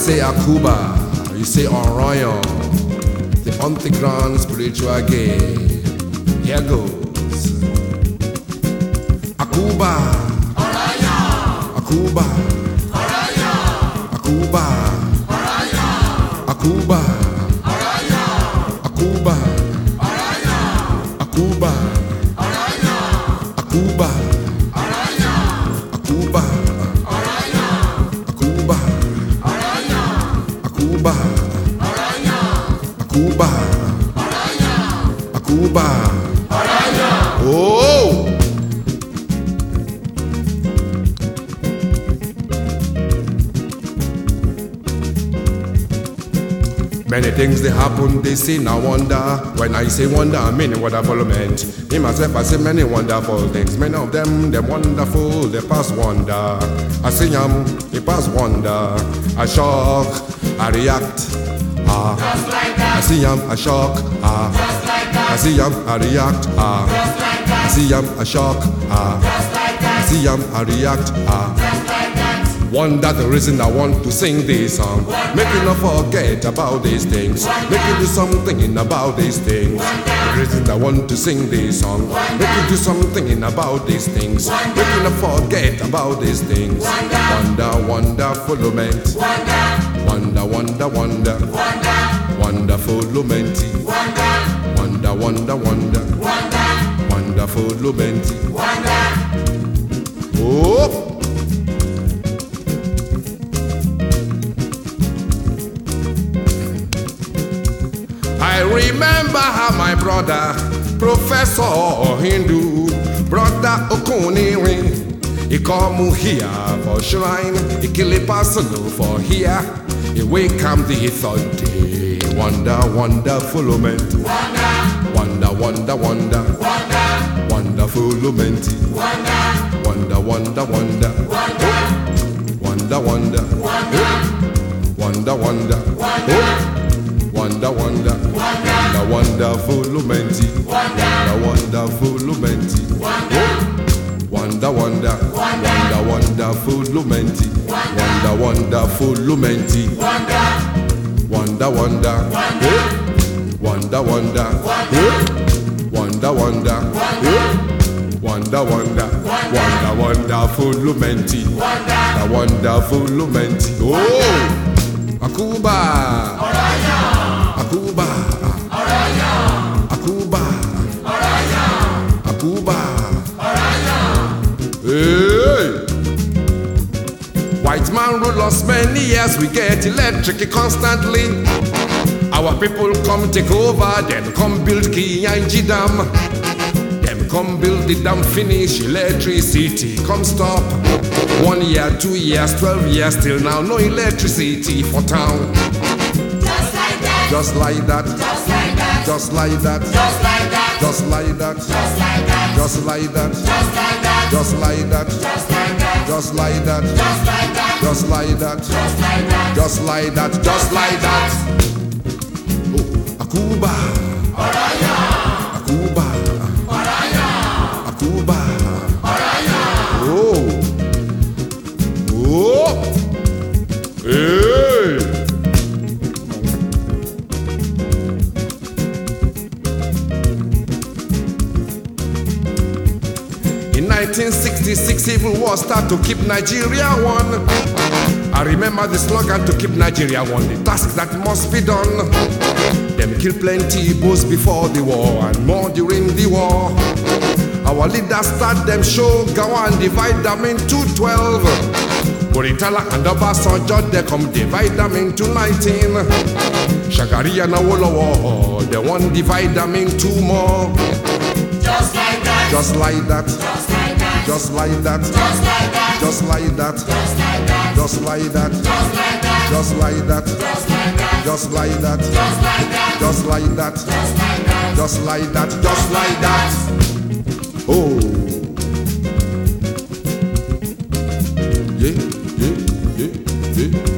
say Akuba, you say Orion, the underground spiritual game. Here goes. Akuba, Orion, Akuba, Orion, Akuba, Orion, Akuba, Orion, Akuba, Orion, Akuba, Orion, Akuba, Orion, Akuba, Orion, Akuba, Orion, Akuba, Orion, Akuba, Orion, Akuba, Orion. Oh! Many things they happen, they say now wonder. When I say wonder, I mean wonderful meant. Me myself, I say many wonderful things. Many of them wonderful, they pass wonder. I say they pass wonder. I shock, I react, Just like that. I see I shock, Just like that. I see I react, Just like that. I see I shock, Just like I that. see I react, Just like that. Wonder the reason I want to sing this song. Make you not forget about these things. Make you do something about these things. The reason I want to sing this song. Make you do something about these things. Make you not forget about these things. Wonder, wonderful-ment. Wonder, wonder, wonder. Wonderful-ment. Wonder, wonder, wonder. Wonderful-ment. Oh! I remember how my brother, Professor Hindu, brother Okunirin, he come here for shrine, he kill a person for here, he wake up the third day. Wonder, wonderful-ment. Wonder, wonder, wonder. Wonderful-ment. Wonder, wonder, wonder. Wonder, wonder. Wonder, wonder. Wonder, wonder, wonder, wonderful-ment. Wonder, wonderful-ment. Wonder, wonder, wonder, wonderful-ment. Wonder, wonderful-ment. Wonder, wonder, wonder, wonder, wonder, wonder, wonder, wonder, wonder, wonderful-ment. The wonderful-ment. Oh! Akuba, Akuba, Akuba, Akuba, hey! White man rule us many years, we get electric constantly. Our people come take over, them come build Kiyanji Dam. Them come build the dam, finish electricity, come stop. 1 year, 2 years, 12 years, till now no electricity for town. Just like that. Just like that. Just like that. Just like that. Just like that. Just like that. Just like that. Just like that. Just like that. Just like that. Just like that. Just like that. Just like that. Just like that. Just like that. Oh, Akuba. Akuba. Akuba. Oh. Oh. Hey. In 1966, civil war started to keep Nigeria one. I remember the slogan to keep Nigeria one, the task that must be done. Them kill plenty Igbos before the war and more during the war. Our leaders start them show, go and divide them into 12. Buritala and Obasanjo, they come divide them into 19. Shagari and Awolowo, they want divide them into more. Just like that. Just like that. Just like that. Just like that. Just like that. Just like that. Just like that. Just like that. Just like that. Just like that. Just like Just like that. that. Just like that. Oh. Yeah, yeah, yeah, yeah.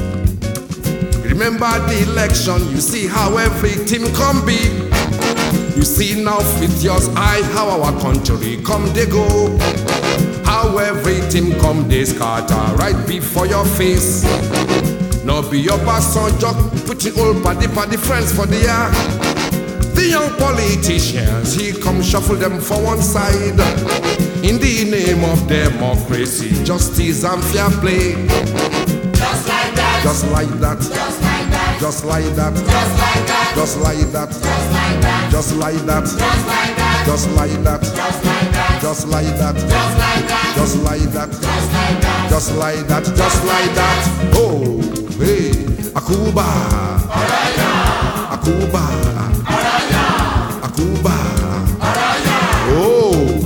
Remember the election, you see how everything can be. You see now with your eye how our country come they go. How every team come they scatter right before your face. Now be your person jock putting all party friends for the year. The young politicians, he come shuffle them for one side. In the name of democracy, justice and fair play. Just like that. Just like that. Just like that. Just like that. Just like that. Just like that. Just like that. Just like that. Just like that. Just like that. Just like that. Just like that. Oh, hey, Akuba. Akuba. Akuba. Oh.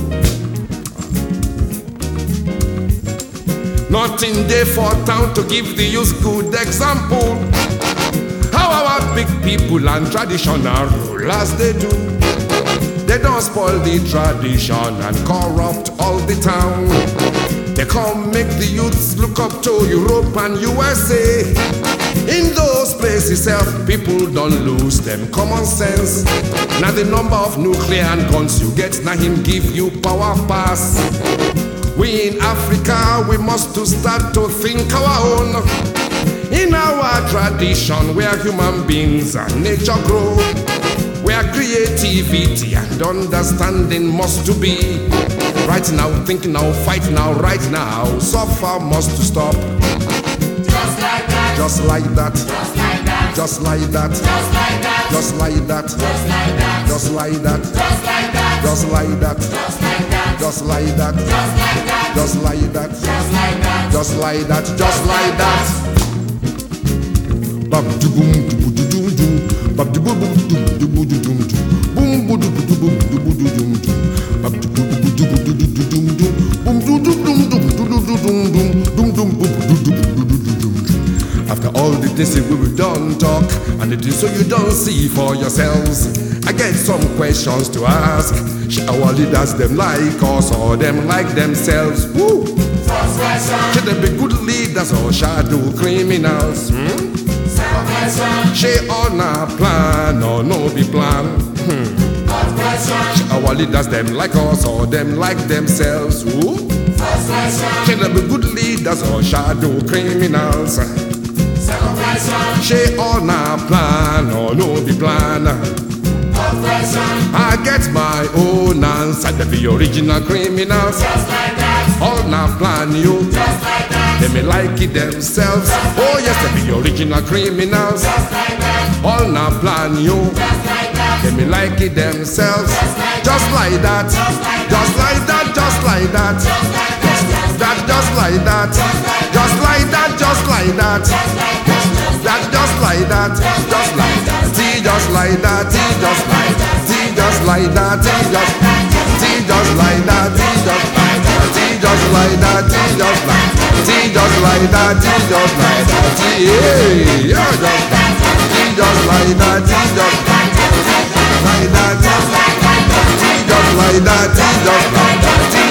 Nothing there for town to give the youth good example. How our big people and traditional rulers they do. They don't spoil the tradition and corrupt all the town. They come make the youths look up to Europe and USA. In those places, people don't lose them common sense. Now the number of nuclear and guns you get, now him give you power pass. We in Africa, we must to start to think our own. In our tradition, where human beings and nature grow, where creativity and understanding must to be. Right now, think now, fight now, right now, suffer must to stop. Just like that. Just like that. Just like that. Just like that. Just like that. Just like that. Just like that. Just like that. Just like that. Bam boom boom boom boom bam boom boom boom boom boom boom boom boom After all the things we will done talk and the things so you don't see for yourselves, I get some questions to ask. Should our leaders them like us or them like themselves? Woo! Should they be good leaders or shadow criminals? Should on a plan or no be plan? Should our leaders them like us or them like themselves? Woo! Should they be good leaders or shadow criminals? She on a plan or no be plan. I get my own answer. They be original criminals. All na plan you. They may like it themselves. Oh yes, they be original criminals. All na plan you. They may like it themselves. Just like that. Just like that. Just like that. Just like that. Just like that. Just like that. That just like that, just like that, see just like that, see just like that, see just like that, see just like that, see just like that, see just like that, see just like that, see just like that, see yeah, just see just like that, see just like that, see just like that, see just like that, see.